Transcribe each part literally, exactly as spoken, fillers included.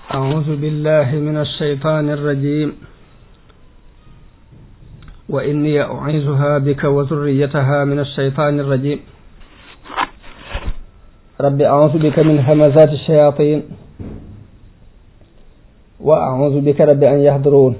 أعوذ بالله من الشيطان الرجيم وإني أعيذها بك وذريتها من الشيطان الرجيم رب أعوذ بك من همزات الشياطين وأعوذ بك رب أن يحضرون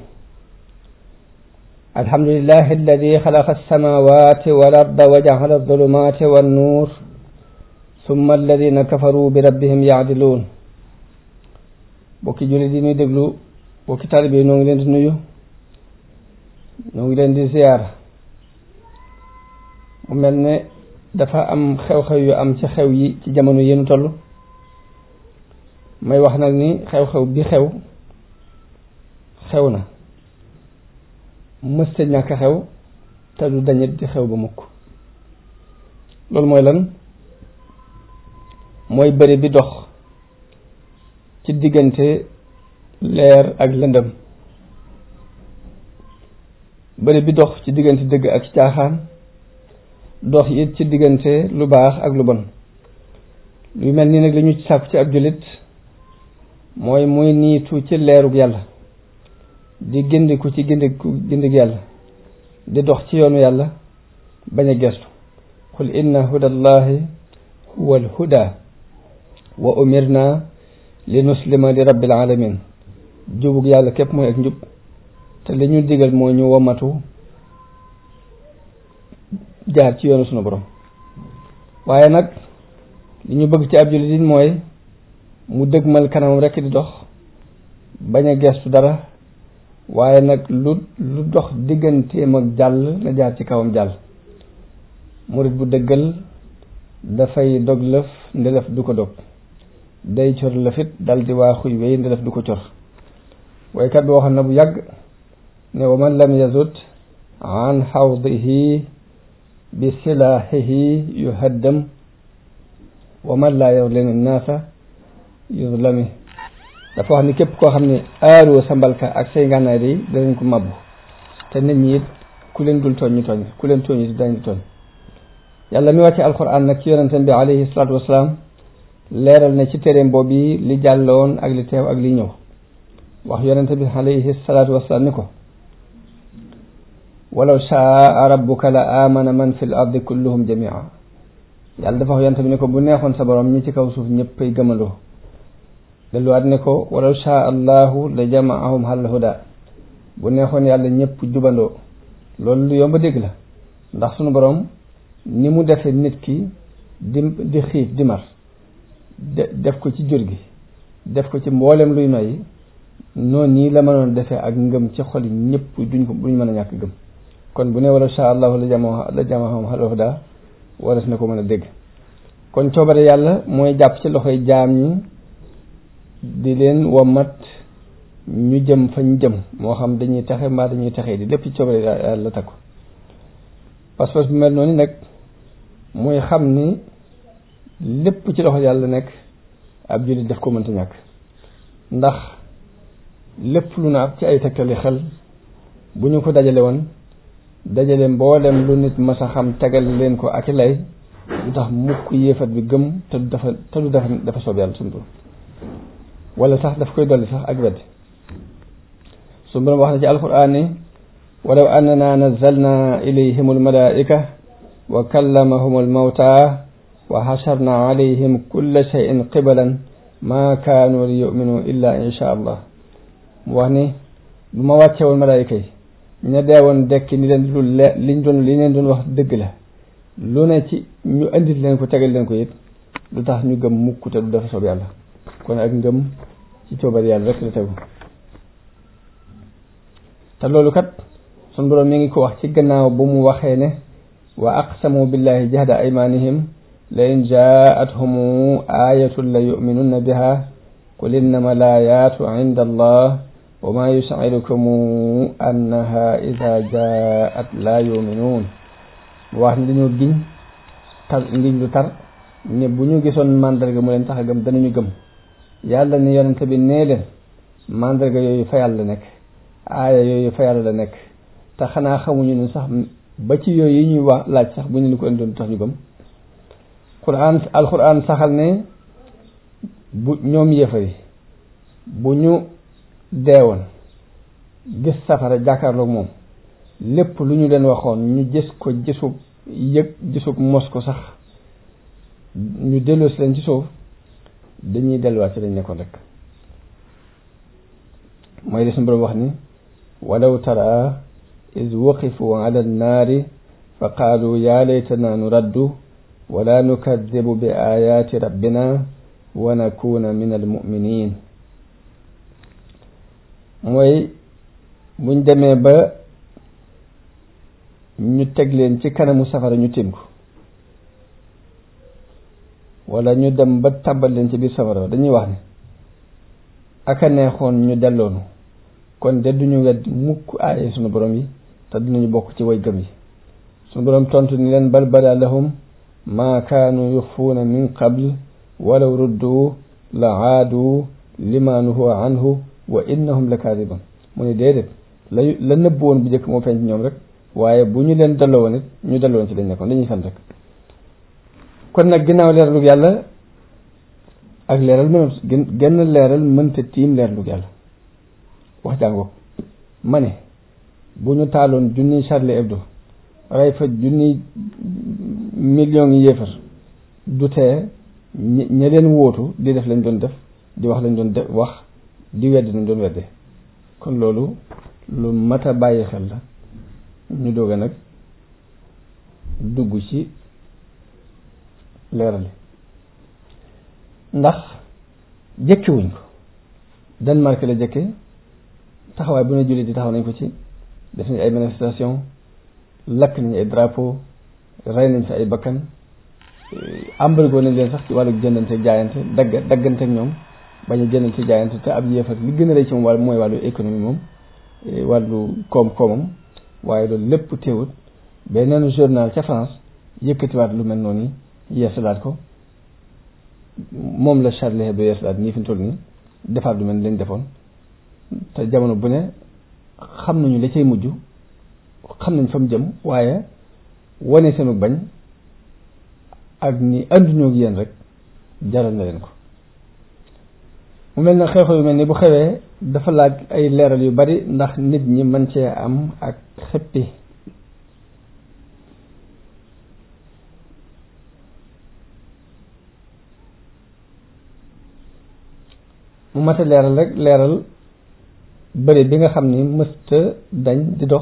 الحمد لله الذي خلق السماوات والأرض وجعل الظلمات والنور ثم الذين كفروا بربهم يعدلون bokki jullit yi ñuy déglu bokki taalibe yi ñoo ngi leen di nuyu ñoo ngi leen di ziyaar mu mel ne dafa am xew-xew yu am ci xew yi ci jamono yi ñu toll may wax nag ni xew-xew bi xew xew na mësta ñàkk xew te du dañet di xew ba mukk loolu mooy lan mooy bëri bi dox ci diggante leer ak lëndëm bëri bi dox ci diggante dëgg ak caaxaan dox it ci diggante lu baax ak lu bon lu mel nii nag li ñu sàkku ci ab jullit mooy muy niitu ci leerug yàlla di gindiku ci gindiku gindig yàlla di dox ci yoonu yàlla bañ a gestu qul inna hudallahi huwa al huda wa umirna li nuslima li rabbil alamin jubug yàlla képp mooy ak njub te li ñu digal mooy ñu womatu jaar ci yoonu sunu borom waaye nag li ñu bëgg ci ab jullit mooy mu dëgmal kanamam rekk di dox bañ a gestu dara waaye nag lu lu dox digganteem ak jàll na jaar ci kawam jàll murit bu dëggal dafay dog lëf ndelef du ko dog day cor lafit dal di waa xuy wéy ndelef du ko cor waykat bi waxoon na bu yàgg ne wa man lam yazut an xawdihi bi silaahihi yuhaddam wa man laa yuzlimu naasa yuzlami dafa wax ni képp koo xam ne aaroo sa mbalka ak say ngànnaay day danañ ko mabbu te nit ñi it ku leen dul tooñ ñu tooñ ku leen tooñ it dañ tooñ yàlla mi wàcce alquran nag ci yonentam bi alayhi salaatu wasalaam leeral na ci téereem boobu yi li jàlloon ak li teew ak li ñëw wax yonente bi alayhi salaatu wasalaam ni ko walaw shaa rabbuka la amana man fi l ardi kulluhum jamia yàlla dafa wax yonente bi ni ko bu neexoon sa borom ñi ci kaw suuf ñëppay gëmandoo delluwaat ne ko walaw shaa allahu la jamaahum al huda bu neexoon yàlla ñëpp jubandoo loolu lu yomb a dégg la ndax sunu borom ni mu defee nit ki di di xiif di mar def ko ci jur gi def ko ci mboolem luy noyyi noonu nii la mënoon defee ak ngëm ci xol yi ñëpp duñ ko duñ mën a ñàkk gëm kon bu ne wala sha allahu la jama la jamaahum al huda waras na ko mën a dégg kon coobare yàlla mooy jàpp ci loxoy jaam ñi di leen wommat ñu jëm fa ñu jëm moo xam dañuy taxe mbaa dañuy taxee di lépp ci coobare yàlla takku pas-pas bu mel noonu nag mooy xam ni lépp ci loxo yàlla nekk ab jullit def ko mënta ñàkk ndax lépp lu na ab ci ay tegtali xel bu ñu ko dajale woon dajale mboolem lu nit mas a xam tegal leen ko ak i lay lu tax mukk yéefat bi gëm te du dafa te du dafa dafa soob yàlla suñu borom wala sax daf koy dolli sax ak weddi suñu borom wax na ci alquran ni walaw annana nazzalna ilayhim almalaika wa kallamahum almawta wa xasharna alayhim kulla shay'in qibalan ma kaanu li yuminu illa insha allah mu wax ni bu ma wàcce woon malaayika yi ña deewoon dekki ni leen lu le liñ doon li leen doon wax dëgg la lu ne ci ñu andil leen ko tegal leen ko it lu tax ñu gëm mukk te du dafa soob yàlla kon ak ngëm ci coobar yàlla rek la tegu te loolu kat sun borom mi ngi ko wax ci gannaaw bu mu waxee ne wa aqsamu billahi jahda aymanihim la in jaa'athum aayatun la yu'minunna biha qul innama al-aayaatu inda allah wa ma yus'irukum annaha idha jaa'at la yu'minuun wax ni dañoo giñ tar ngiñ lu tar ne bu ñu gisoon mandarga mu leen tax a gëm danañu gëm yàlla ni yonente bi nee leen mandarga yooyu fa yàlla nekk aaya yooyu fa yàlla la nekk te xanaa xamuñu ne sax ba ci yooyu yi ñuy wax laaj sax bu ñu ni ko indoon tax ñu gëm Qur'an alquran saxal ne bu ñoom yéefari bu ñu deewoon gis safara jàkkaarloog moom lépp lu ñu leen waxoon ñu gis ko gisub yëg gisub mos ko sax ñu delloo si leen ci suuf dañuy delluwaat ci lañ nekkoon rek mooy li suñu borom wax ni walaw tara iz waqifu ala annaari fa qaalu yaa laytana nuraddu wala nukadibu bi ayaati rabbina wa nakuna min almuminin mooy buñ demee ba ñu teg leen ci kanamu safara ñu tiim ko wala ñu dem ba tàbbal leen ci biir safara dañuy wax ne aka neexoon ñu delloonu kon de duñu wedd mukk aaye sunu borom yi te dinañu bokk ci way gëm yi sunu borom tontu ni leen bal bada lahum maa kaanu yuxfuuna min qabl walaw ruddu la aadu lima nuhu anhu wa innahum la kaadiban mu ne déedéet la la nëbb woon bu njëkk moo feeñ ci ñoom rek waaye bu ñu leen delloo woon it ñu delloo woon ci lañ nekkoon dañuy sant rek kon nag ginnaaw leeralug yàlla ak leeral mën genn leeral mënta tiim leeralug yàlla wax jàngoo ma ne bu ñu taaloon junniy Charlie Hebdo rey fa junniy millions yi yéefar du tee ña leen wóotu di def lañ doon def di wax lañ doon def wax di wedd nañ doon wedde kon loolu lu mat a bàyyi xel la ñu doog a nag dugg ci leerali ndax jëkkiwuñ ko Danemark la jëkke taxawaay bu ne jullit di taxaw nañ ko ci def nañ ay manifestation lakk nañ ay drapeau rey nañ fi ay bakkan embargo nañ leen sax ci wàllu jëndante jaayante dagg daggante ak ñoom bañ a jëndante jaayante te ab yéefar li gën a rëy ci moom wàll mooy wàllu économie moom wàllu koom-koomam waaye loolu lépp teewut beneen journal ca France yëkkatiwaat lu mel noonu yeesalaat ko moom la Charlie Hebdo yeesalaat nii fi mu toll nii defaat lu mel ni lañ defoon te jamono bu ne xam nañu la cay mujj xam nañ fa mu jëm waaye wane seenu bañ ak ni ànduñoo ak yéen rek jaral na leen ko mu mel na xew-xew yu mel ni bu xewee dafa laaj ay leeral yu bari ndax nit ñi mën cee am ak xëppi mu mat a leeral rek leeral bëri bi nga xam ni mësta dañ di dox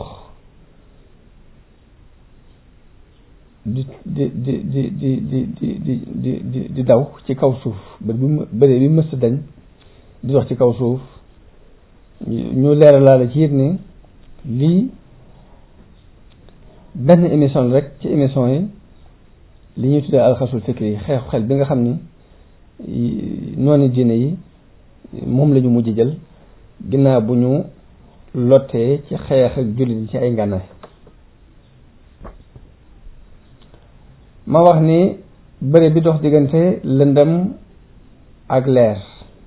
di di di di di di di di di di daw ci kaw suuf bëri bi bëri bi mësta dañ di dox ci kaw suuf ñu leeralaale ci it ni lii benn émission rek ci émission yi li ñuy tuddee alxasul fikri yi xeexu xel bi nga xam ni noonu diine yi moom la ñu mujj jël ginnaaw bu ñu lottee ci xeex ak jullit yi ci ay ngànnaay ma wax ni bëre bi dox diggante lëndëm ak leer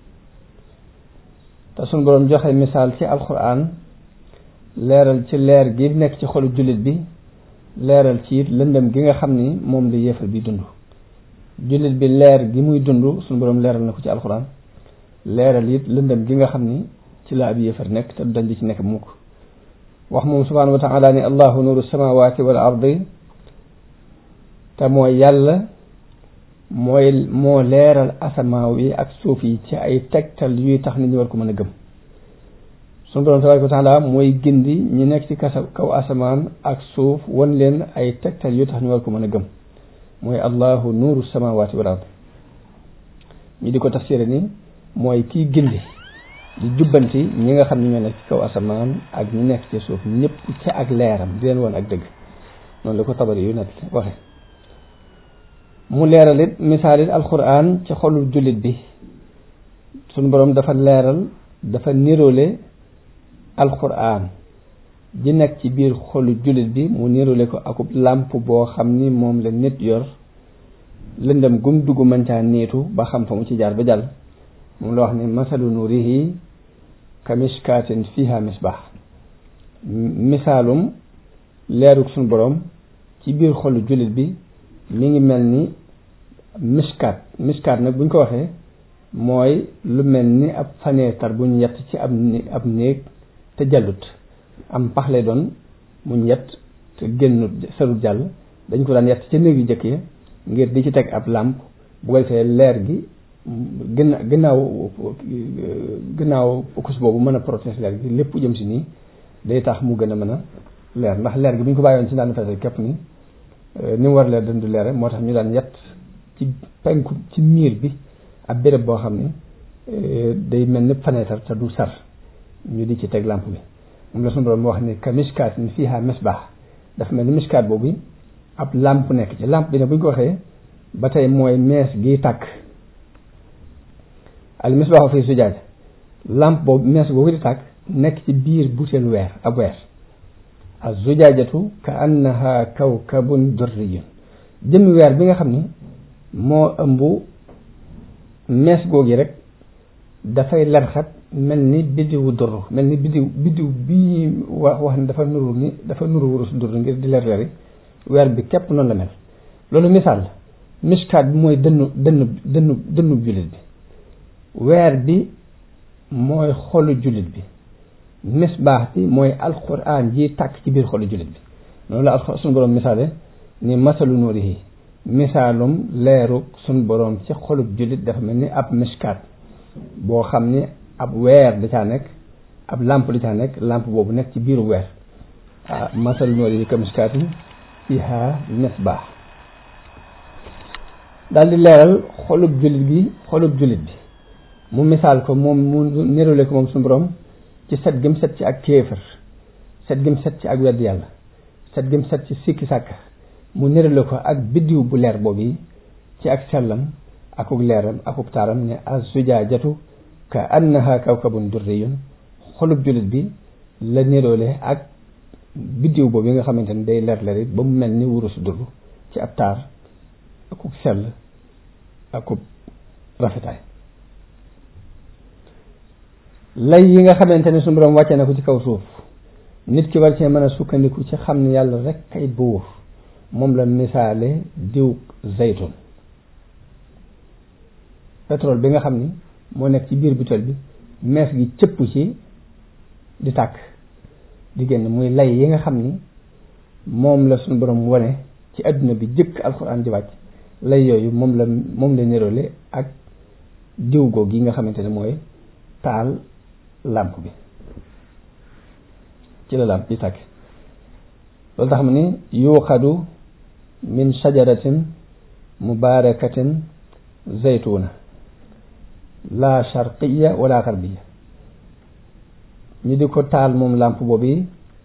te suñu boroom joxe misaal ci alxuraan leeral ci leer gi nekk ci xolu jullit bi leeral ci it lëndëm gi nga xam ni moom la yéefar bi dund jullit bi leer gi muy dund suñu boroom leeral na ko ci alxuraan leeral it lëndëm gi nga xam ni ci la ab yéefar nekk te dañ di ci nekk mukk wax moom subhaanahu wa taala ni allahu nuuru samawati wal ardi te mooy yàlla mooy moo leeral asamaaw yi ak suuf yi ci ay tegtal yuy tax nit ñi war ko mën a gëm sunu borom tabaaraka wa taala mooy gindi ñi nekk ci kasa kaw asamaan ak suuf wan leen ay tegtal yuy tax ñu war ko mën a gëm mooy allahu nuuru samawati wal ardi ñu di ko tafsiré ni mooy kii gindi di jubbanti ñi nga xam ne ñoo nekk ci kaw asamaan ak ñi nekk ci suuf ñëpp ci ak leeram di leen woon ak dëgg noonu la ko tabari yu nekk waxe mu leeral it misaal it alquran ci xolul jullit bi suñu boroom dafa leeral dafa niroole alquran ji nekk ci biir xolu jullit bi mu niroole ko akub làmp boo xam ni moom la nit yor lëndëm gum dugg mën caa niitu ba xam fa mu ci jaar ba jàll moom la wax ni masalu nurihi ka mishkaatin fiha misbah misaalum leerug suñu boroom ci biir xolu jullit bi mi ngi mel ni miskaat miskaat nag buñ ko waxee mooy lu mel ni ab fenêtre bu ñu yett ci ab ab néeg te jàllut am pax lay doon mu ñu yett te génnut sarut jàll dañ ko daan yett ca néeg yu jëkk ya ngir di ci teg ab làmp bu ko defee leer gi gën gannaaw gannaaw focus boobu mën a protéger leer gi lépp jëm si nii day tax mu gën a mën a leer ndax leer gi bu ñu ko bàyyoon ci daan fete képp ni ni mu war leer dañ du leere moo tax ñu daan yett ci penku ci miir bi ab béréb boo xam ne day mel ni fenêtre te du sar ñu di ci teg lampe bi moom la suñu borom wax ni ka miskaat ni fiha misbah dafa mel ni miskaat boobu ab lampe nekk ci lampe bi ne bu ñu ko waxee ba tey mooy mees gi tàkk al misbahu fi zujaaj lampe boobu mees boobu di tàkk nekk ci biir butéelu weer ab weer az zujaajatu ka annaha kawkabun durriyun jëmmi weer bi nga xam ni moo ëmb mees googi rek dafay lerxat mel ni biddiwu dur mel ni biddiw biddiw bii wax wax ni dafa nuru ni dafa nuru wurus dur ngir di leer leeri weer bi képp noonu la mel loolu misaal la miskaat bi mooy dënnu dënnu dënnu dënnu jullit bi weer bi mooy xolu jullit bi misbaax bi mooy alquran ji tàkk ci biir xolu jullit bi noonu la al suñu borom misaale ni masalu nuurihi misaalum leeru suñ boroom ci xolub jullit dafa mel ni ab miskaat boo xam ni ab weer da caa nekk ab lampe da caa nekk lampe boobu nekk ci biiru weer ah masal noori ka miskaatin fiha misbah daal di leeral xolub jullit gi xolub jullit bi mu misaal ko moom mu nirale ko moom suñu boroom ci set gëm set ci ak kéefër set gëm set ci ak wedd yàlla set gëm set ci sikki sàkk mu nirale ko ak biddiw bu leer boobu ci ak sellam akuk leeram akuk taaram ne az-zujaajatu ka annaha kawkabun durriyun xolub jullit bi la niroole ak biddiw boobu nga xamante ne day leer leer ba mu mel ni wurus durru ci ab taar akuk sell akuk rafetaay lay yi nga xamante ne suñu borom wàcce na ko ci kaw suuf nit ki war cee mën a sukkandiku ci xam ne yàlla rek kay buur moom la misaale diw zaytun pétrole bi nga xam ni moo nekk ci biir butéel bi mees gi cëpp ci di tàkk di génn muy lay yi nga xam ni moom la suñu borom wone ci adduna bi jëkk alxuraan di wàcc lay yooyu moom la moom la niroole ak diw googu yi nga xamante ne mooy taal làmp bi ci la làmp di tàkk loolu tax mu ni yuuxadu min shajaratin mubarakatin zaytuna la sharqiya wala garbiya ñu di ko taal moom làmp boobu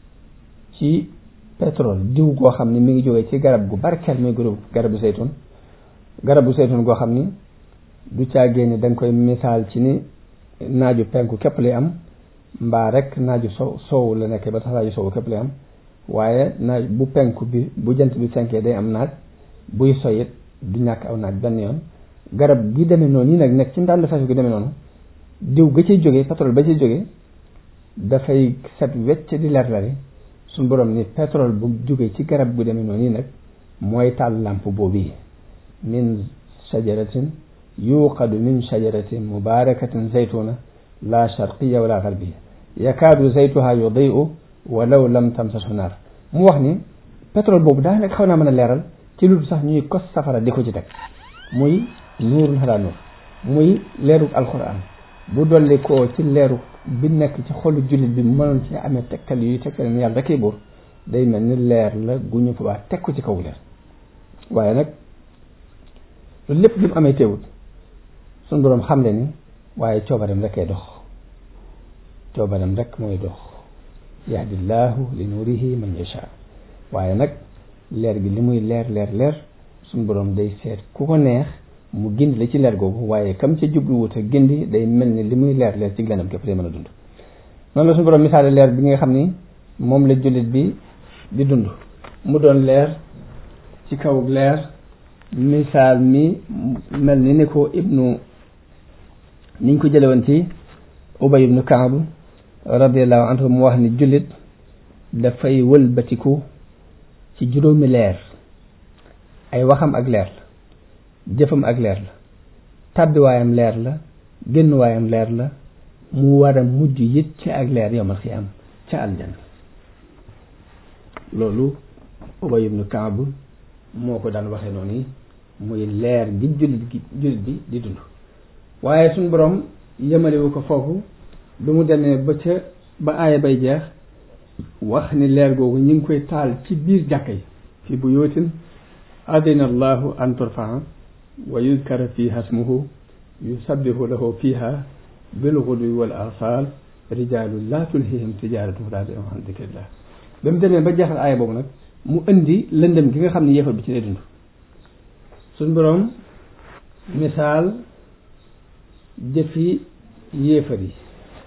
ci pétrole diw goo xam ni mi ngi jógee ci garab gu barkeel muy groupe garabu zaytun garabu zaytun goo xam ni du caagee ni da nga koy misaal ci ni naaju penku képp lay am mbaa rek naaju sow soow la nekkee ba tax naaju soow képp lay am waaye naaj bu penku bi bu jant bi fenkee day am naaj buy soyit du ñàkk aw naaj benn yoon garab gi demee noonu yi nag nekk ci ndànd fes gi demee noonu diw ga ciy jógee pétrole ba ciy jógee dafay set wecc di leer lari suñu borom ni pétrole bu jógee ci garab gu demee noonu yi nag mooy taal làmp boobu min shajaratin yuqadu min shajaratin mubarakatin zaytuna la sharqiya wala garbiya yakaadu zaytuha yudiu walaw lam tamsasu naar mu wax ni pétrole boobu daa nekk xaw naa mën a leeral ci lu sax ñuy kos safara di ko ci teg muy nuurun ala nuur muy leerug alquran bu dolli koo ci leeru bi nekk ci xolu jullit bi mënoon ci amee tegtal yuy tegtal ni yàlla rekk buur day mel ni leer la gu ñu fa baa teg ko ci kaw leer waaye nag loolu lépp bi mu amee teewut suñu boroom xam le ni waaye coobarem rek ay dox coobarem rek mooy dox yahdillahu li nuurihi man yasha waaye nag leer gi li muy leer leer leer suñu boroom day seet ku ko neex mu gindi la ci leer googu waaye kam ca jubluwut a gindi day mel ni li muy leer leer ci glenam képp day mën a dund noonu la suñu boroom misaale leer bi nga xam ni moom la jullit bi di dund mu doon leer ci kaw leer misaal mi mel ni ni ko ibnu niñ ko jële woon ci Ubay ibnu Kaab radiyallahu anhu mu wax ni jullit dafay wëlbatiku ci juróomi leer ay waxam ak leer la jëfam ak leer la tàbbiwaayam leer la génn waayam leer la mu war a mujj it ci ak leer yawmal xiyaam ca aljanna loolu Ubay ibnu Kaab moo ko daan waxee noonu yi muy leer gi jullit gi jullit bi di dund waaye suñ borom yemalewu ko foofu lu mu demee ba ca ba aaya bay jeex wax ni leer googu ñu ngi koy taal ci biir jàkka yi fi buyuutin adina allahu an turfaa wa yuzkara fiha ismuhu yusabbihu lahu fiha bilghudwi wal asal rijalun la tulhihim tijaratu wala bay'un an dhikrillah ba mu demee ba jeexal aaya boobu nag mu indi lëndëm gi nga xam ne yéefar bi ci lay dund suñ boroom misaal jëfi yéefar yi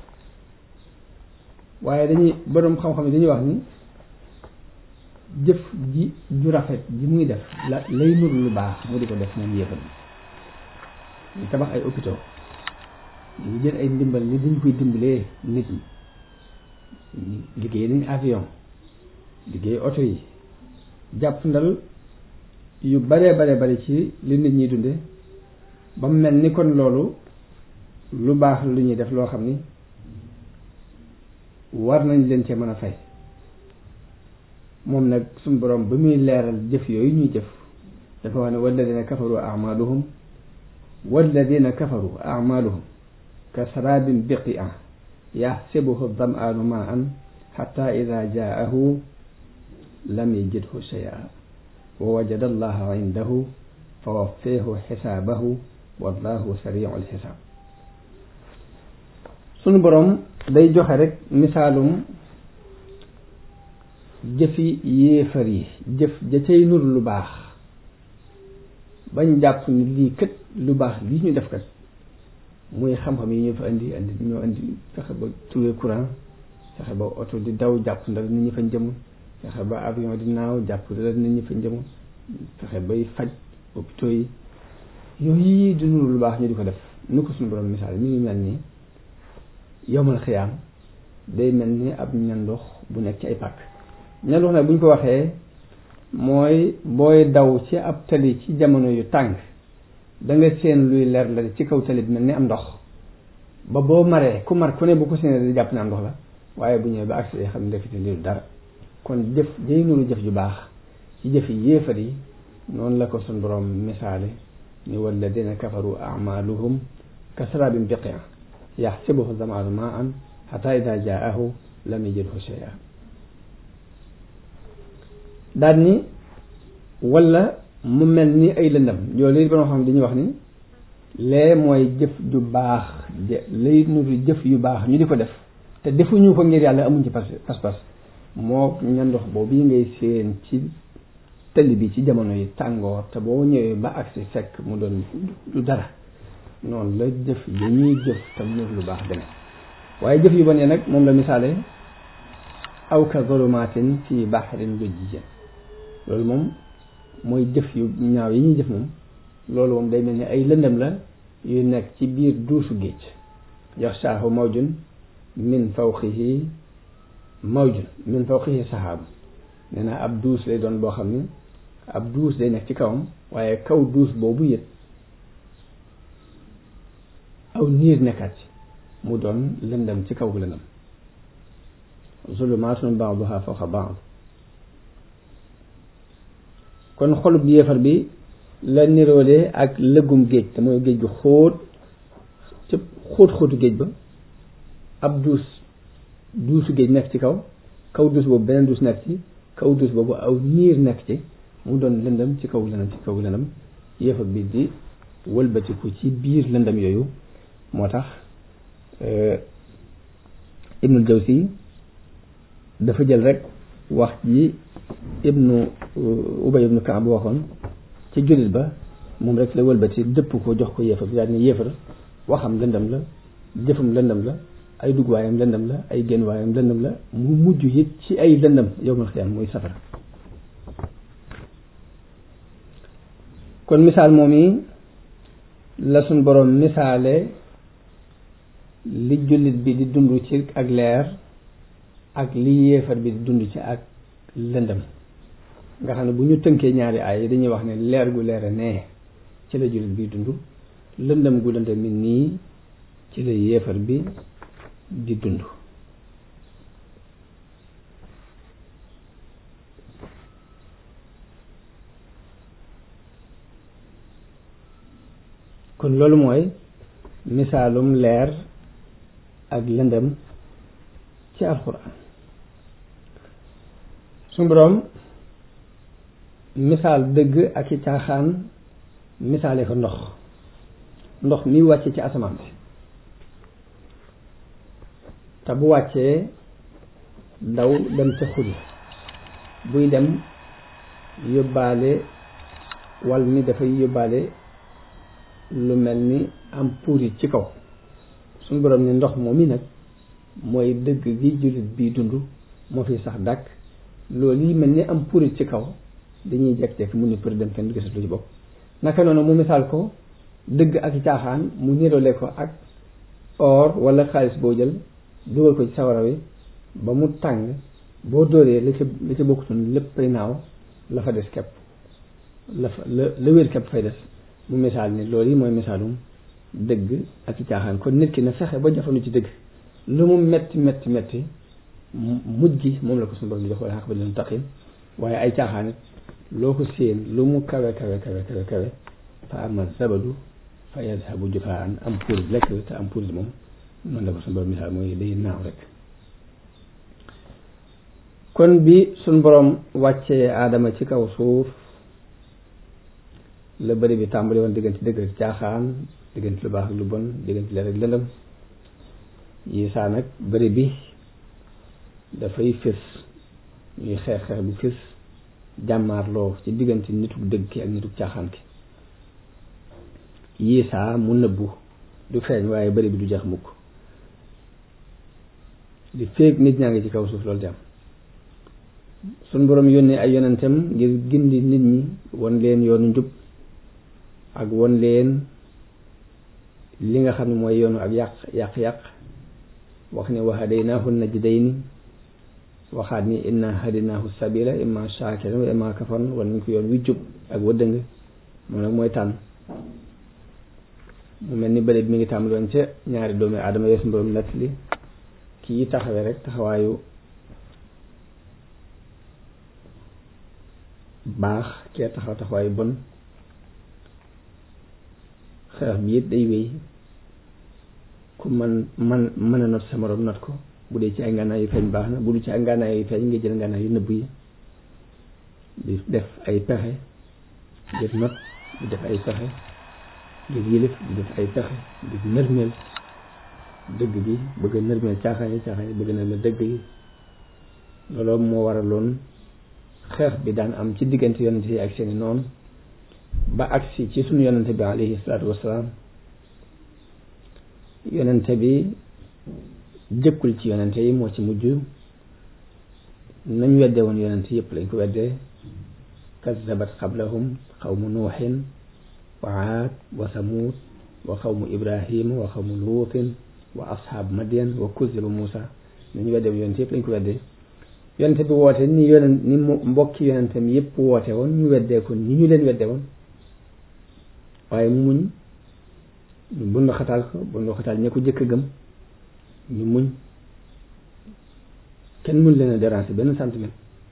waaye dañuy boroom xam-xam yi dañuy wax ni jëf ji ju rafet ji muy def la lay nur lu baax mu di ko def moom yéefar bi ñu tabax ay hôpitaux ñu jël ay ndimbal ni dañ koy dimbalee nit ñi liggéey nañ avion liggéey oto yi jàpp ndal yu bare bare bare ci li nit ñi dunde ba mu mel ni kon loolu lu baax lu ñuy def loo xam ni war nañ leen cee mën a fay moom nag suñu borom ba muy leeral jëf yooyu ñuy jëf dafa wax ne walladina kafaru amaluhum walladina kafaru amaluhum ka sarabin biqi'a yaxsibuhu dam'anu ma'an hatta idha ja'ahu lam yajidhu shay'an wa wajada allaha indahu fa waffahu xisaabahu wallahu sari'ul xisaab sunu borom day joxe rek misaalum jëfi yéefar yi jëf ja cay nur lu baax bañ jàpp ni lii kët lu baax lii ñu def kat muy xam-xam yi ñu fa indi indi ñoo indi fexe ba trouver courant fexe ba oto di daw jàpp ndal nit ñi fa jëmul fexe ba avion di naaw jàpp ndal nit ñi fa jëmul fexe bay faj hôpitaux yi yooyu di nur lu baax ñu di ko def nu ko suñu borom misaal mi ngi mel ni yowmal xiyaam day mel ni ab ñandox bu nekk ci ay pàkk ñandox nag bu ñu ko waxee mooy booy daw ci ab tali ci jamono yu tàng da nga seen luy leer la ci kaw tali bi mel ni am ndox ba boo maree ku mar ku ne bu ko seenee di jàpp ne am ndox la waaye bu ñëwee ba agsi xam ne defite lii dara kon jëf day nuru jëf ju baax ci jëf yi yéefar yi noonu la ko sun borom misaale ni walladina kafaru amaluhum kasarabin biqi'a yaxsibuhu zam'anu ma'an hatta idha ja'ahu lam yajidhu shay'an daal ni wala mu mel ni ay lëndam loolu it ba nga xam dañuy wax ni lee mooy jëf ju baax lay nuru jëf yu baax ñu di ko def te defuñu ko ngir yàlla amuñ ci pas-pas moo ñandox boobu yi ngay séen ci tëll bi ci jamono yi tàngoor te boo ñëwee ba agsi fekk mu doon du dara noonu la jëf yi ñuy jëf te nur lu baax deme waaye jëf yu bon yi nag moom la misaale aw ka zulumatin fi bahrin lujjin loolu moom mooy jëf yu ñaaw yi ñuy jëf moom loolu moom day mel ni ay lëndëm la yu nekk ci biir duusu géej yaxshaahu mawjun min fawqihi mawjun min fawqihi sahaab nee na ab duus lay doon boo xam ni ab duus day nekk ci kawam waaye kaw duus boobu yët aw niir nekkaat ci mu doon lëndëm ci kaw bu lëndëm zulumaatun ba'duha fawqa ba'd kon xolub yéefar bi la niroole ak lëggum géej te mooy géej gu xóot ca xóot xóotu géej ba ab duus duusu géej nekk ci kaw kaw duus boobu beneen duus nekk ci kaw duus boobu aw niir nekk ci mu doon lëndëm ci kaw lëndëm ci kaw lëndëm yéefar bi di wëlbatiku ci biir lëndëm yooyu moo tax Ibnul Jawzi dafa jël rek wax ji ibnu Ubay ibnu Kaab waxoon ci jullit ba moom rek la wëlbati dëpp ko jox ko yéefar bi daal ni yéefar waxam lëndëm la jëfam lëndëm la ay dugwaayam lëndëm la ay génnwaayam lëndëm la mu mujj it ci ay lëndëm yawmal xiyaam muy safara kon misaal moom yi la suñ boroom misaale li jullit bi di dund ci ak leer ak li yéefar bi di dund ci ak lëndëm nga xam ne bu ñu tënkee ñaari ay yi dañuy wax ne leer gu leere nee ci la jullit bi dund lëndëm gu lëndëm mi nii ci la yéefar bi di dund. kon loolu mooy misaalum leer ak lëndëm ci alxuraan. suñu boroom misaal dëgg ak i caaxaan misaale ko ndox ndox mi wàcce ci asamaan si te bu wàccee daw dem ca xuri buy dem yóbbaale wal mi dafay yóbbaale lu mel ni am puurit ci kaw. suñu boroom ni ndox moom mi nag mooy dëgg gi jullit bi dund moo fi sax dàkk loolu yi mel ni am puurit ci kaw dañuy jekk-jekk mu ni për dem kenn du gisat lu ci bopp. naka noonu mu misaal ko dëgg ak caaxaan mu niroole ko ak or wala xaalis boo jël dugal ko ci sawara wi ba mu tàng boo dóoree la ca la ca bokkutoon léppay naaw la fa des kepp la fa la la wér kepp fay des. mu misaal ni loolu yi mooy misaalum dëgg ak caaxaan kon nit ki na fexe ba jafandu ci dëgg lu mu metti metti metti mujj gi moom la ko suñu borom di jox wala xaq ba leen taqin waaye ay caaxaan it loo ko séen lu mu kawe kawe kawe kawe kawe fa ama zabadu fa yazhabu jufaan am pour lekk te am pour moom noonu la ko suñu borom misaal mooy day naaw rek. kon bi suñu borom wàccee aadama ci kaw suuf la bëri bi tàmbali woon diggante dëgg ak caaxaan diggante lu baax ak lu bon diggante leer ak lëndëm yi saa nag bëri bi dafay fés ñuy xeex xeex bu fés jàmmaarloo ci diggante nituk dëgg ki ak nituk caaxaan ki yi saa mu nëbbu du feeñ waaye bëri bi du jeex mukk di féeg nit ñaa ngi ci kaw suuf loolu di am. suñ boroom yónnee ay yonentam ngir gindi nit ñi won leen yoonu njub ak won leen li nga xam ne mooy yoonu ak yàq yàq-yàq wax ne wa hadaynaahu najdayni waxaat ni inna hadaynaahu sabila imma shakiran wa imma kafuran wan nañ ko yoon wi jub ak wa dëng moom nag mooy tànn. mu mel ni bële bi mi ngi tàmbali woon ca ñaari doomi aadama yeesu mboroom nett li kii taxawee rek taxawaayu baax kee taxaw taxawaayu bon xeex bi it day wéy ku man man mën a not sa morom not ko bu dee ci ay ngànnaay yu feeñ baax na bu dee ci ay ngànnaay yu feeñ nga jël ngànnaay yu nëbb yi di def ay pexe ngir not di def ay pexe ngir yilif di def ay pexe ngir nërmeel dëgg gi bëgg a nërmeel caaxaan yi caaxaan yi bëgg na la dëgg yi loolu moo waraloon xeex bi daan am ci diggante yonente yi ak seeni noonu ba agsi ci sunu yonente bi alayhi salaatu wasalaam. yonente bi jëkkul ci yonente yi moo ci mujj nañ wedde woon yonente yëpp lañ ko weddee kazzabat qablahum xawmu nuuxin wa aad wa samuud wa xawmu ibrahima wa xawmu luutin wa ashaab madyan wa kuziba muusa nañ wedde woon yonente yëpp lañ ko weddee. yonente bi woote ni yonen ni mbokki yonentem yëpp woote woon ñu weddee ko ni ñu leen wedde woon waaye muñ ñu bundu xataal ko bundu xataal ña ko jëkk a gëm ñu muñ kenn mun leen a déranger benn centimètre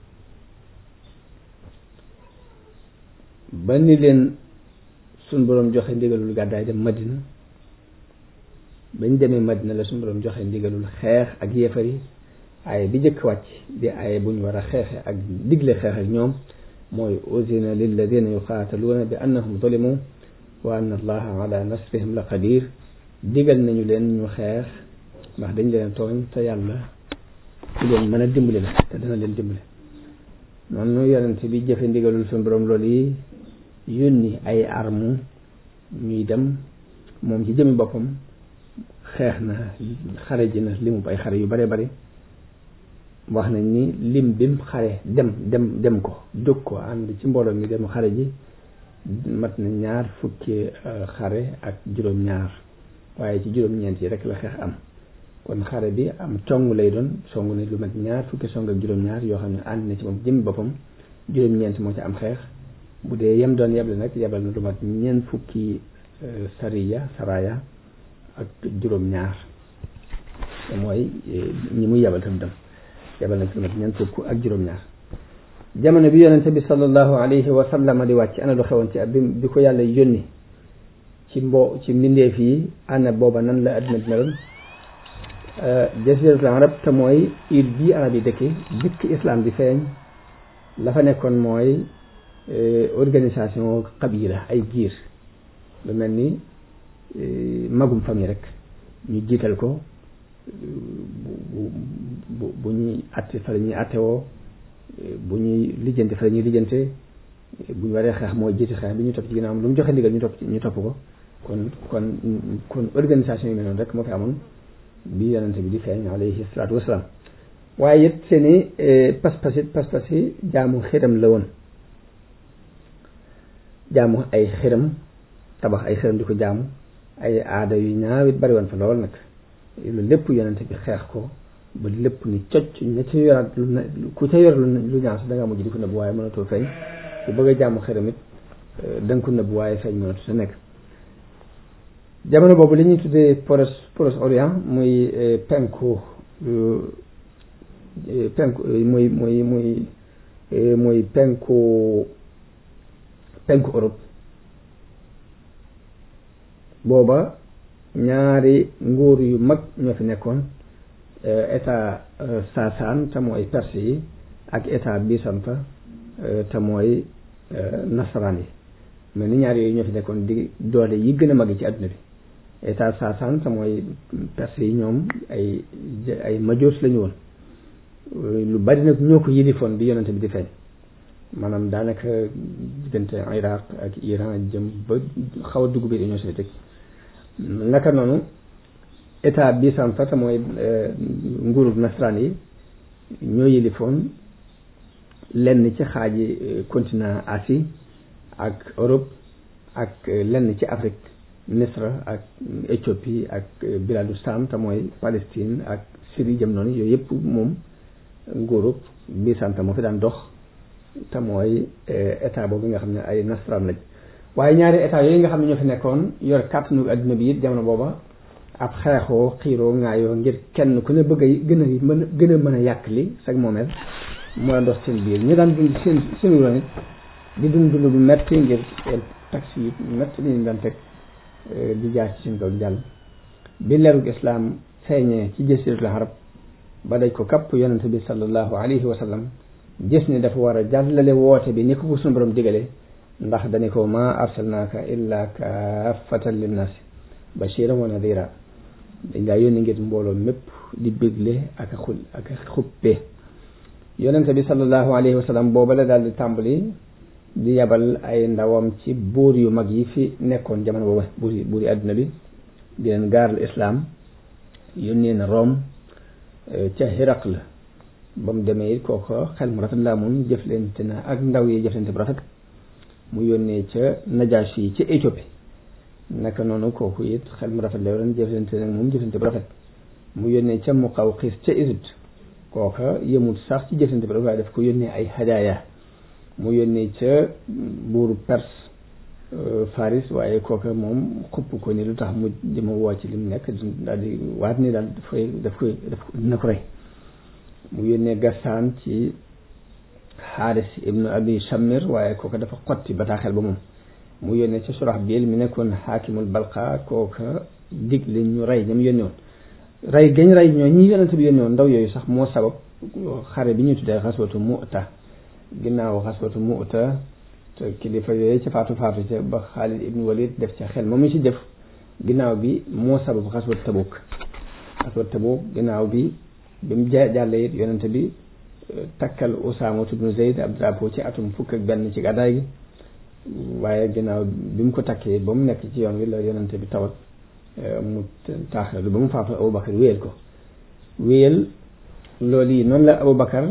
ba ni leen suñ boroom joxe ndigalul gàddaay dem Madina bañ demee Madina la suñ boroom joxe ndigalul xeex ak yéefar yi aaye bi jëkk wàcc di aaye bu ñu war a xeexe ak digle xeex ak ñoom mooy uzina lilladina yuqaataluuna bi annahum zulimu wa anna allaha ala nasrihim la qadir. digal nañu leen ñu xeex ndax dañ leen tooñ te yàlla ci leen mën a dimbali la te dana leen dimbali. noonu yonente bi jëfe ndigalul suñu borom loolu yi yónni ay arme ñuy dem moom ci jëmi boppam xeex na xare ji na limu ay xare yu bare bari wax nañ ni lim bim xare dem dem dem ko jóg ko ànd ci mbooloo mi dem xare ji mat na ñaar fukki xare ak juróom-ñaar waaye ci juróom-ñeent yi rek la xeex am. kon xare bi am cong lay doon song ne lu mat ñaar fukki song ak juróom-ñaar yoo xam ne ànd na ci moom jëmmi boppam juróom-ñeent moo ci am xeex. bu dee yem doon yeble nag yebal na lu mat ñeent fukki sariya saraya ak juróom-ñaar te mooy ñi muy yabal tam dem yabal na ci mat ñeent fukk ak juróom-ñaar jamono bi yonente bi sallallahu alayhi wa sallam di wàcc ana lu xewoon ci bi bi ko yàlla yónni ci mbo ci mbindeef yi ana booba nan la adduna bi meloon jasiratul arab te mooy île bii arab yi dëkki dëkk islam bi feeñ la fa nekkoon mooy organisation qabila ay giir lu mel ni magum famille rek ñu jiital ko bu bu bu ñuy atte fa la ñuy attewoo bu ñuy lijjante fa la ñuy lijjante bu ñu waree xeex mooy jiiti xeex bi ñu topp ci ginnaawam lu mu joxe ndigal ñu topp ñu topp ko kon kon kon organisation yi mel noonu rek moo fi amoon bi yonente bi di feeñ alayhi salaatu wasalaam waaye it seeni pas-pas it pas-pas yi jaamu xiram la woon jaamu ay xiram tabax ay xiram di ko jaamu ay aada yu ñaaw it bari woon fa lool nag loolu lépp yonente bi xeex ko ba lépp ni cocc ña ca yoraat lu ku ca yor lu ñaaw sax da ngaa mujj di ko nëbb waaye mënatoo feeñ ku bëgg a jaamu xiram it da nga ko nëbb waaye feeñ mënatu sa nekk jamono boobu li ñuy tuddee Proche Proche Orient muy penku penku muy muy muy muy penku penku Europe booba ñaari nguur yu mag ñoo fi nekkoon état Sasaan te mooy Perse yi ak état Byzantin te mooy nasaraan yi mais ni ñaari yooyu ñoo fi nekkoon di doole yi gën a mag yi ci àdduna bi état Sasaan te mooy Perse yi ñoom ay ay majoos lañu woon lu bari nag ñoo ko yilifoon bi yonente bi di feeñ maanaam daanaka diggante Iraq ak Iran jëm ba xaw a dugg biir Union soviétique naka noonu état Byzantin te mooy nguurub nasaraan yi ñoo yilifoon lenn ci xaaji continent Asie ak Europe ak lenn ci Afrique Misra ak Éthiopie ak biladu Sam te mooy Palestine ak Syrie jëm noonu yooyu yëpp moom nguurub Byzantin moo fi daan dox te mooy état boobu nga xam ne ay nasaraan lañ waaye ñaari état yooyu nga xam ne ñoo fi nekkoon yor kàttanu adduna bi it jamono booba ab xeexoo xiiroo ngaayoo ngir kenn ku ne bëgg a gën a mën gën a mën a yàq li sag moomeel moo ndox seen biir ñu daan dund seen seen wuroon it di dund dund bu metti ngir taxi yi metti li ñu daan teg di jaar ci seen kaw jàll bi leerug islaam feeñee ci jasiratul arab ba daj ko kapp yonente bi sallallahu alayhi wa sallam gis ni dafa war a jàllale woote bi ni ko ko suñu borom digale ndax dani ko ma arsalnaaka illa kaafatan linnaasi bashiran wa nadira dañ laa yónni ngir mbooloo mépp di bégle ak a xul ak a xuppe yonente bi sallallahu alayhi wa sallam booba la daal di tàmbali di yabal ay ndawam ci buur yu mag yi fi nekkoon jamono booba buur yi buur yi àdduna bi di leen gaaral islaam yónnee na Rome ca Hiraql la ba mu demee it kooko xel mu rafet laa mun jëflante na ak ndaw yi jëflante bu rafet mu yónnee ca Najaasi yi ca Éthiopie naka noonu kooku it xel mu rafet la yoroon jëflante nag moom jëflante bu rafet mu yónnee ca Muqawqis ca Égypte kooka yëmul sax ci jëflante bu rafet waaye daf ko yónnee ay hadaaya mu yónnee ca buuru Perse Faris waaye kooka moom xupp ko ni lu tax mu jëma woo ci li mu nekk daal di waat ni daal daf koy daf koy daf dina ko rey mu yónnee Gassaan ci Xaaris ibnu Abi Shamir waaye kooka dafa xotti bataaxel ba moom mu yónnee ca Surahbil mi nekkoon xaakimul Balqa kooka digle ñu rey ñam yónnee woon rey gañ rey ñoo ñi yonente bi yónnee woon ndaw yooyu sax moo sabab xare bi ñuy tuddee xaswatu Mu'ta ginnaaw xaswatu Mu'ta te kilifa yooyu ca faatu faatu ca ba Xaalid ibnu Walid def ca xel moom mi ci def ginnaaw bi moo sabab xaswatu Tabuk xaswatu Tabuk ginnaaw bi bi mu jàllee it yonente bi takkal Usaama ibnu Zayd ab drapeau ci atum fukk ak benn ci gàddaay gi waaye ginnaaw bi mu ko takkee ba mu nekk ci yoon wi la yonente bi tawat mu taaxirlu ba mu faatu Abubakar wéyal ko wéyal loolu yi noonu la Abubakar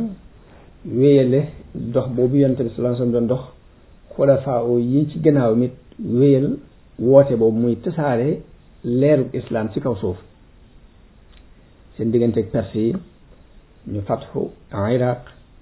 wéyale dox boobu yonente bi sallallahu alayhi wasallam doon dox xulafaa yi ci gannaaw mit wéyal woote boobu muy tasaare leeru islam ci kaw suuf seen digganteeg perse yi ñu fatxu Iraq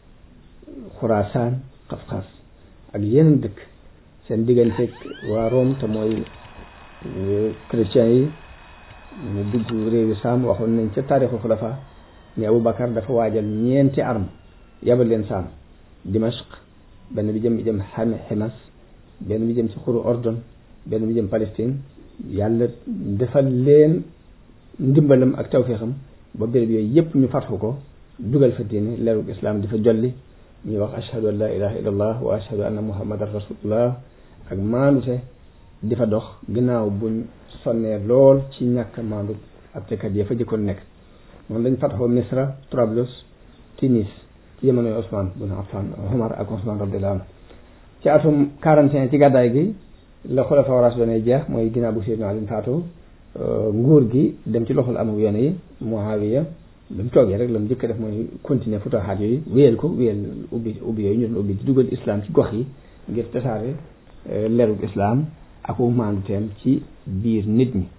Xurasaan Qafqaas ak yeneen dëkk seen digganteeg waa Rome te mooy chrétiens yi ñu dugg réewi Saam waxoon nañ ca taarixu xulafa ne Abu Bakar dafa waajal ñeenti arme yabal leen Saam Dimashq benn bi jëm bi jëm Himas benn bi jëm ci xuru Ordon benn bi jëm Palestine yàlla defal leen ndimbalam ak tawféexam ba béréb yooyu yëpp ñu fatxu ko dugal fa diine leerug islam di fa jolli ñuy wax ashhadu an la ilaha illallah wa ashhadu anna muhammadan rasulullah ak maandute di fa dox ginnaaw buñ sonnee lool ci ñàkk maandu attekat ya fa jëkkoon nekk moom dañ fatxoo Misra Trablus Tunis ci jamonoy Ousmane bun Affan Omar ak Ousmane radiyallahu anhu ci atum quarante et un ci gàddaay gi la xulafa raashidun jeex mooy ginnaaw bu Seydina Ali faatu nguur gi dem ci loxol amu yoon yi Muawiya ba mu toogee rek la mu njëkk def mooy continuer futuhaat yooyu wéyal ko wéyal ubbi ubbi yooyu ñu doon ubbi di dugal islam ci gox yi ngir tasaare leerug islam ak maanduteem ci biir nit ñi.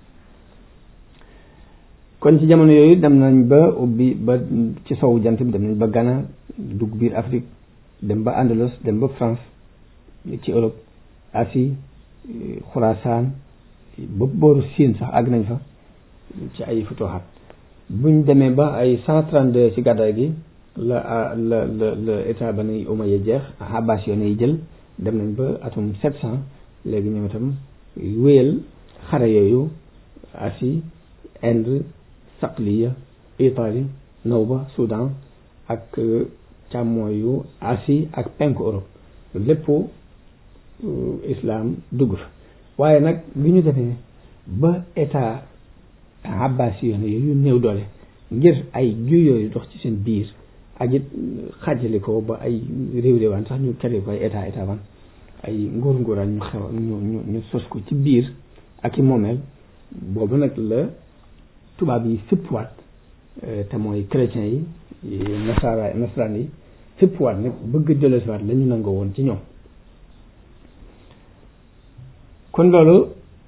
kon ci jamono yooyu dem nañ ba ubbi ba ci sowu jant bi dem nañ ba Ghana dugg biir Afrique dem ba Andalus dem ba France ci Europe Asie Xurasaan ba booru Siin sax àgg nañ fa ci ay futuhaat buñ demee ba ay cent trente-deux ci gàddaay gi la la la la état Bani Umayya jeex Abbas yoon yi jël dem nañ ba atum sept cent léegi ñoom itam wéyal xare yooyu Asie Inde Saqliya Italie Nawba Soudan ak càmmooyu Asie ak penku Europe lépp islam dugg fa waaye nag bi ñu demee ba état Abbas yoon yooyu néew doole ngir ay ju yooyu dox ci seen biir ak it xaajale ko ba ay réew réewaan sax ñu kere ko ay état état wan ay nguur nguuraan ñu xew ñu ñu ñu sos ko ci biir ak i moomeel boobu nag la tubaab yi fippuwaat te mooy chrétiens yi nasara nasaraan yi fippuwaat nag bëgg a delloosiwaat la ñu nangoo woon ci ñoom. kon loolu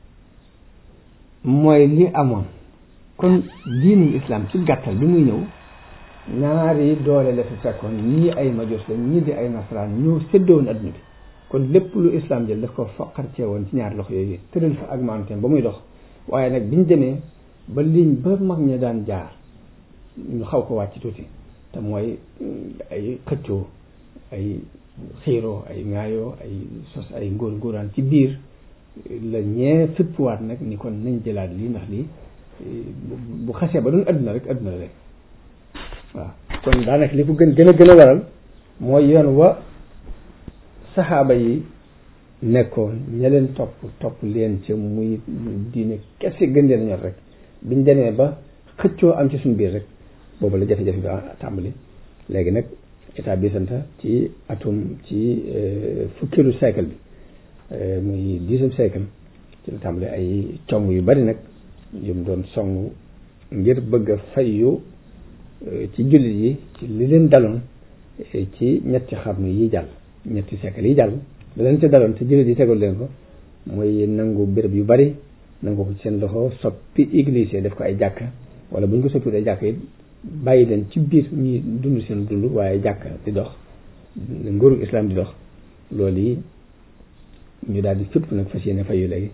mooy li amoon kon diinul islam ci gàttal bi muy ñëw ñaari doole la fi fekkoon ñii ay majus la ñii di ay nasaraan ñoo séddoon adduna bi kon lépp lu islam jël daf ko foqarcee woon ci ñaari loxo yooyu tëral fa ak maanteem ba muy dox waaye nag biñ demee ba liñ ba mag ña daan jaar ñu xaw ko wàcc tuuti te mooy ay xëccoo ay xiiroo ay ŋaayoo ay sos ay ngóor ngóoraan ci biir la ñee fippuwaat nag ni kon nañ jëlaat lii ndax lii bu xasee ba doon adduna rek adduna la rek waaw kon daanaka li ko gën gën a gën a waral mooy yoon wa saxaaba yi nekkoon ña leen topp topp leen ci muy diine kese gën leen ñor rek biñ demee ba xëccoo am ci suñu biir rek boobu la jafe-jafe bi tàmbali léegi nag état bi santa ci atum ci fukkeelu siècle bi muy dixième siècle ci la tàmbali ay cong yu bari nag yu mu doon song ngir bëgg a fayyu ci jullit yi ci li leen daloon ci ñetti xarnu yi jàll ñetti siècle yi jàll da leen ci daloon te jullit yi tegul leen ko mooy nangu béréb yu bari nangu ko ci seen loxo soppi église yi def ko ay jàkka wala bu ñu ko soppi ay jàkka yi bàyyi leen ci biir ñuy dund seen dund waaye jàkka di dox nguuru islam di dox loolu yi ñu daal di fépp nag fas yéene fayu léegi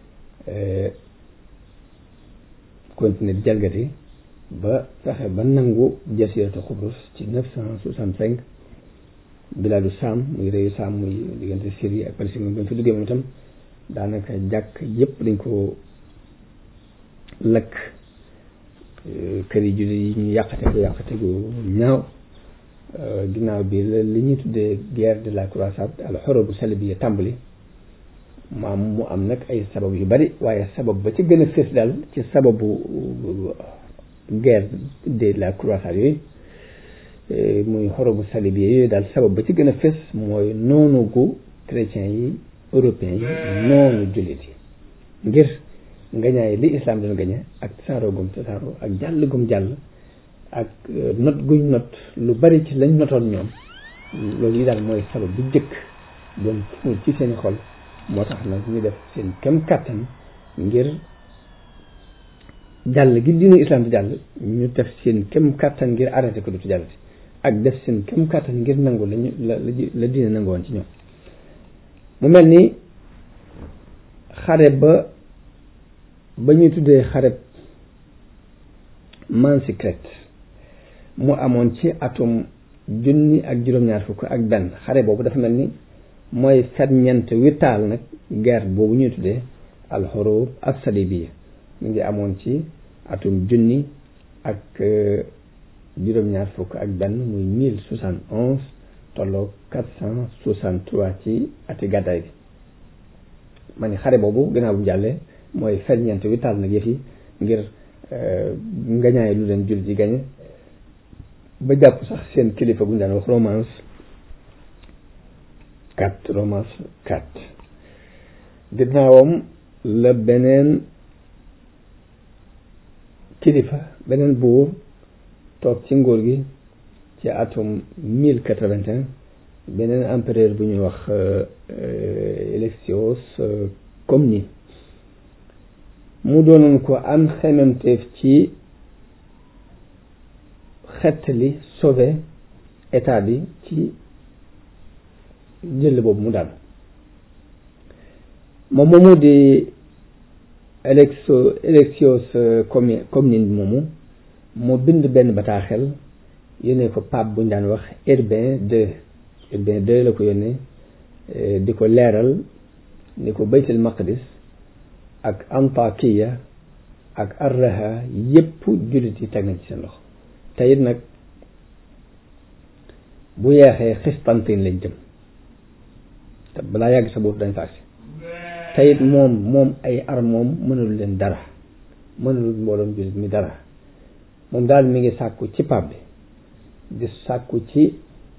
continuer di jalgati ba fexe ba nangu jasiratu Xubrus ci neuf cent soixante-cinq bilaadu Saam muy réewu Saam muy diggante Syrie ak Palestine moom ba mu fi duggee moom itam daanaka jàkk yépp dañ ko lakk kër yi jullit yi ñu yàqate ko yàqate gu ñaaw ginnaaw bi la li ñuy tuddee guerre de la croisade al xurubu salbiya tàmbali maam mu am nag ay sabab yu bari waaye sabab ba ci gën a fës daal ci sababu guerre de la croisade yooyu muy xurubu salbiya yooyu daal sabab ba ci gën a fës mooy noonu gu chrétiens yi européens yi noonu jullit yi ngir ngañaay li islam doon gañe ak tasaaroo gum tasaaroo ak jàll gum jàll ak not guñ not lu bari ci lañ notoon ñoom loolu yi daal mooy sabab bu jëkk doon fuul ci seen xol moo tax nag ñu def seen kem kàttan ngir jàll gi diine islam di jàll ñu def seen kem kàttan ngir arrêté ko du ci jàllati ak def seen kem kàttan ngir nangu lañu la la diine nangu woon ci ñoom mu mel ni xare ba ba ñuy tuddee xare Mansikret mu amoon ci atum junni ak juróom-ñaar fukk ak benn. xare boobu dafa mel ni mooy ferñeent wi taal nag guerre boobu ñuy tuddee alxurub as-salibiyya mu ngi amoon ci atum junni ak juróom-ñaar fukk ak benn muy mille soixante onze tolloo quatre cent soixante trois ci ati gàddaay bi. ma ni xare boobu gannaaw bu jàllee mooy ferñeent wi taal nag yëf yi ngir ngañaay lu leen jul ci gañe ba jàpp sax seen kilifa bu ñu daan wax romance quatre romance quatre. ginnaawam la beneen kilifa beneen buur toog ci nguur gi ci atum mille quatre-vingt-un beneen empereur bu ñuy wax Alexios Comnène mu doonoon ko am xememteef ci xettali sauver état bi ci jël boobu mu daal. moom moomu di Alexo Alexios Comnène moomu moo bind benn bataaxel yónnee ko pape bu ñu daan wax Urbain deux Urbain deux la ko yónnee di ko leeral ni ko baytul maqdis ak Antakiya ak Arraha yépp jullit yi teg nañ ci seen loxo te it nag bu yeexee Constantine lañ jëm te balaa yàgg sa boobu dañ fa agsi te it moom moom ay ar moom mënul leen dara mënul mbooloom jullit mi dara moom daal mi ngi sàkku ci pape bi di sàkku ci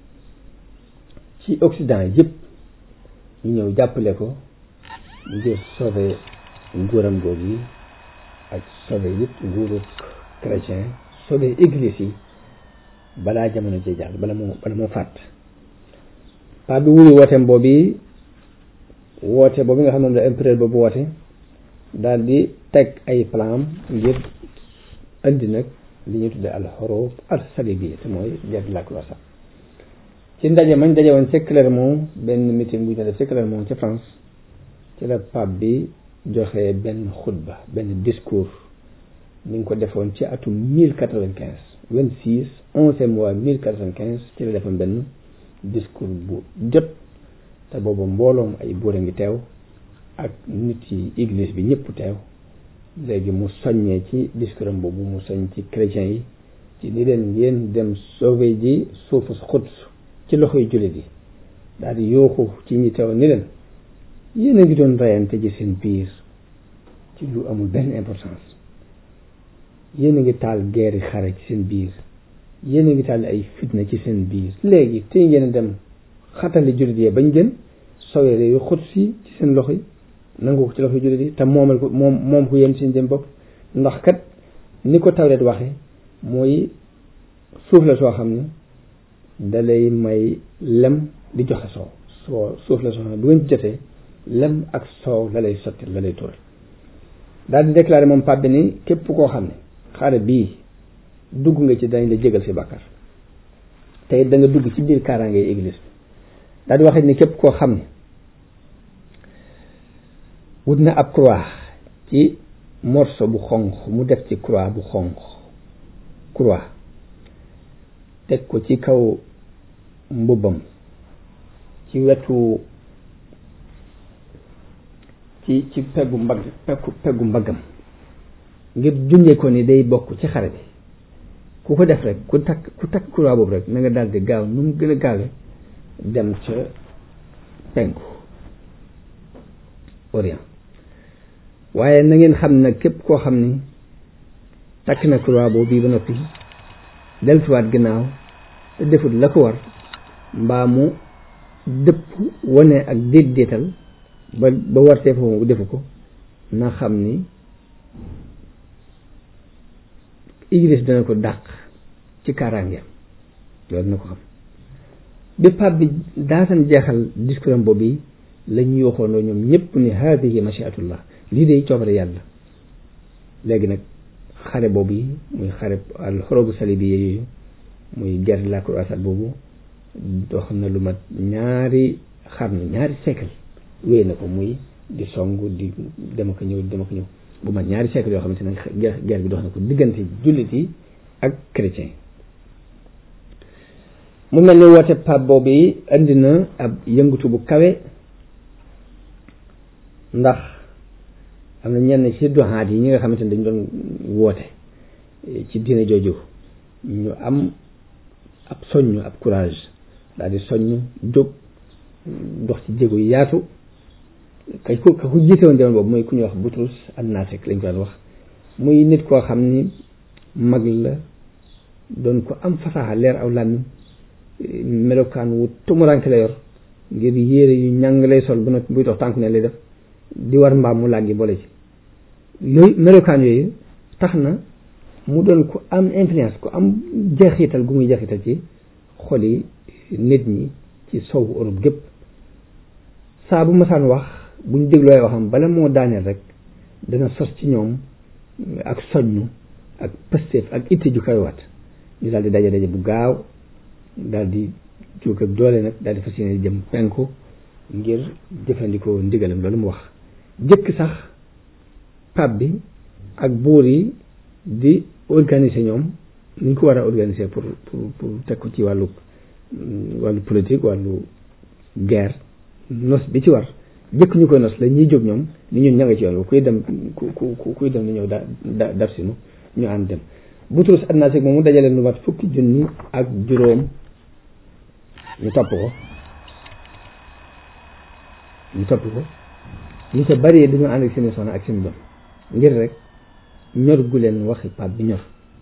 ci Occident yëpp ñu ñëw jàppale ko ngir sauver nguuram googu yi ak sauver yëpp nguuru chrétien sauver église yi balaa jamono ji jàll bala moo bala moo fàtt. pape bi wuyu wooteem boobu woote boobu nga xam ne la empereur boobu woote daal di teg ay plan ngir andi nag li ñuy tuddee al-hurub as-salibiyya te mooy guerre de la croisade. ci ndaje mañ daje woon ci Clermont benn meeting bu ñu def ci Clermont ci France ci la pape bi joxe benn xutba benn discours mi ngi ko defoon ci atum mille quatre-vingt-quinze vingt-six onzième mois mille quatre-vingt-quinze ci la defoon benn discours bu jot te boobu mbooloom ay buur a ngi teew ak nit yi église bi ñëpp teew. léegi mu soññee ci discours am boobu mu soññ ci chrétiens yi ci ni leen yéen dem sauver ji suufu Quds ci loxoy jullit yi daal di yooxu ci ñi teew ni leen yéen a ngi doon rayante ji seen biir ci lu amul benn importance yéen a ngi taal guerre yi xare ci seen biir yéen a ngi taal ay fitna ci seen biir léegi te ngeen a dem xatali jullit yi bañ gën sauver yu Quds yi ci seen loxo yi nangu ko ci loxo jullit yi te moomal ko moom moom ko yéen seen jëm bopp ndax kat ni ko Tawreet waxe mooy suuf la soo xam ne dalay may lem di joxe soow soo suuf la soo xam ne bu ngeen jotee lem ak soow la lay sotti la lay tural daal di déclaré moom pape bi ni képp koo xam ne xare bii dugg nga ci dañ la jégal si bàkkar te da nga dugg ci biir kaaraange église bi daal di waxe ni képp koo xam ne wut na ab croix ci morceau bu xonq mu def ci croix bu xonq croix teg ko ci kaw mbubbam ci wetu ci ci peggu mbagg peggu peggu mbaggam ngir junjee ko ni day bokk ci xare bi ku ko def rek ku takk ku takk croix boobu rek na nga daal di gaaw nu mu gën a gaawe dem ca penku orient waaye na ngeen xam nag képp koo xam ni takk na croix boobu bii ba noppi deltuwaat ginnaaw te defut la ko war mbaa mu dëpp wane ak déet déetal ba ba wartee foofu bu defu ko na xam ni église dana ko dàq ci kaaraangeem loolu na ko xam bi pape bi daasan jeexal discours am boobu la ñu waxoonoo ñoom ñëpp ni haadihi machiatullah lii day coobare yàlla. léegi nag xare boobu yi muy xare al xurubu salibiyya yooyu muy guerre de la croisade boobu doo xam ne lu mat ñaari xarnu ñaari siècle wéy na ko muy di song di dem ak ñëw di dem ak ñëw bu mat ñaari siècle yoo xamante ne guerre bi dox na ko diggante jullit yi ak chrétien. mu mel ni woote pape boobu yi indi na ab yëngatu bu kawe ndax am na ñenn ci doxaat yi ñi nga xamante ne dañ doon woote ci diine jooju ñu am ab soññ ab courage daal di soññ jóg dox ci jéego yu yaatu kay ko ka ko jiite woon jamono boobu mooy ku ñuy wax Butrus an-Nasik lañ ko daan wax muy nit koo xam ni mag la doon ko am fasaaxa leer aw làmmiñ melokaan wu tumuranke la yor ngir yére yu ñàng lay sol bu nag buy dox tànku ne lay def di war mbaam mu làggi boole ci yooyu melokaan yooyu tax na mu doon ku am influence ku am jeexital gu muy jeexital ci xoli nit ñi ci sowu Europe gépp saa bu masaan wax buñ dégloo ay waxam bala moo daaneel rek dana sos ci ñoom ak soññu ak pësteef ak itte ju kawaat ñu daal di daje daje bu gaaw daal di jóg ak doole nag daal di fas yéene jëm penku ngir jëfandikoo ndigalam loolu mu wax jëkk sax pape bi ak buur yi di organiser ñoom ni ñu ko war a organiser pour pour pour teg ko ci wàllu wàllu politique wàllu guerre nos bi ci war jëkk ñu koy nos la ñuy jóg ñoom ni ñun ña nga ci yoon kuy dem ku ku kuy dem ni ñëw da da dar sinu ñu ànd dem Butrus an-Nasik moom mu dajale lu mat fukki junni ak juróom ñu topp ko ñu topp ko ñu ca bari dañoo ànd ak seeni soxna ak seen doom ngir rek ñor gu leen waxi pape bi ñor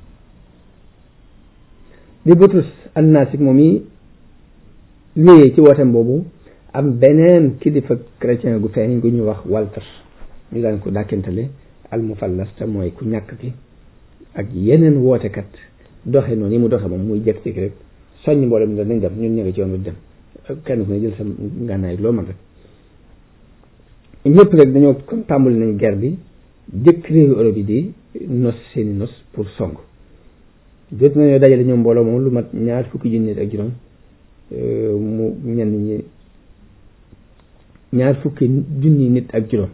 bi Butrus an-Nasik moom yi wéyee ci wooteem boobu am beneen kilifa chrétien gu feeñ gu ñu wax Walter ñu daan ko dàkkentale al mufallas te mooy ku ñàkk ki ak yeneen wootekat doxe noonu yi mu doxe moom muy jekk-jekki rek soññ mboolem mi nañ dem ñun ñëwee ci yoon bi dem kenn ku ne jël sa ngànnaay loo man rek ñëpp rek dañoo kon tàmbali nañ guerre bi jëkk réewu Europe yi di nos seeni nos pour song jot nañoo dajale ñoom mbooloo moom lu mat ñaar fukki junni ak juróom mu ñenn ñi ñaar fukki junni nit ak juróom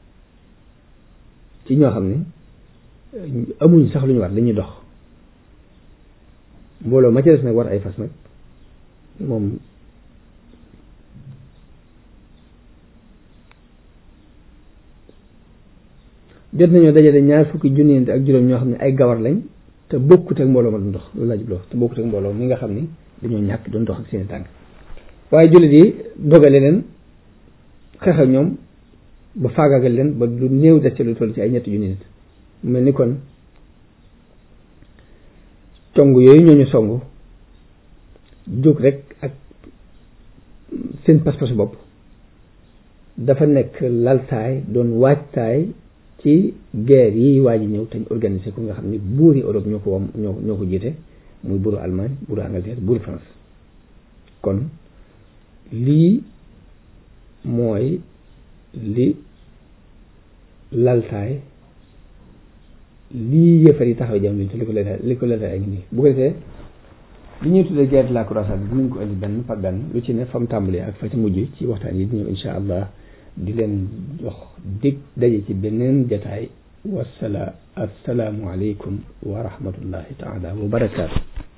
ci ñoo xam ne amuñ sax lu ñu war dañuy dox mbooloo ma ci des nag war ay fas nag moom jot nañoo dajale ñaar fukki junni nit ak juróom ñoo xam ne ay gawar lañ te bokkut ak mbooloo ma doon dox loolu laa jubloo te bokkut ak mbooloo mi nga xam ni dañoo ñàkk doon dox ak seeni tànk waaye jullit yi dogale leen xeex ak ñoom ba faagaagal leen ba lu néew des ci lu toll ci ay ñetti junni nit mel ni kon cong yooyu ñoo ñu song jóg rek ak seen pas-pasu bopp dafa nekk laltaay doon waajtaay ci guerre yi waa ji ñëw te ñu organisé ko nga xam ni buuri Europe ñoo ko wam ñoo ñoo ko jiite muy buuru Allemagne buuru Angleterre buuru France kon lii mooy li laltaay lii yëfar yi taxaw jam te li ko laltaay li ko laltaay ak nii bu ko defee li ñuy tuddee guerre de la croisade bi dinañ ko indi benn par benn lu ci ne fa mu tàmbalee ak fa ci mujj ci waxtaan yi di ñëw insha allah di leen jox dig daje ci beneen jataay wasala assalaamu aleykum wa rahmatullahi taala wa barakaatu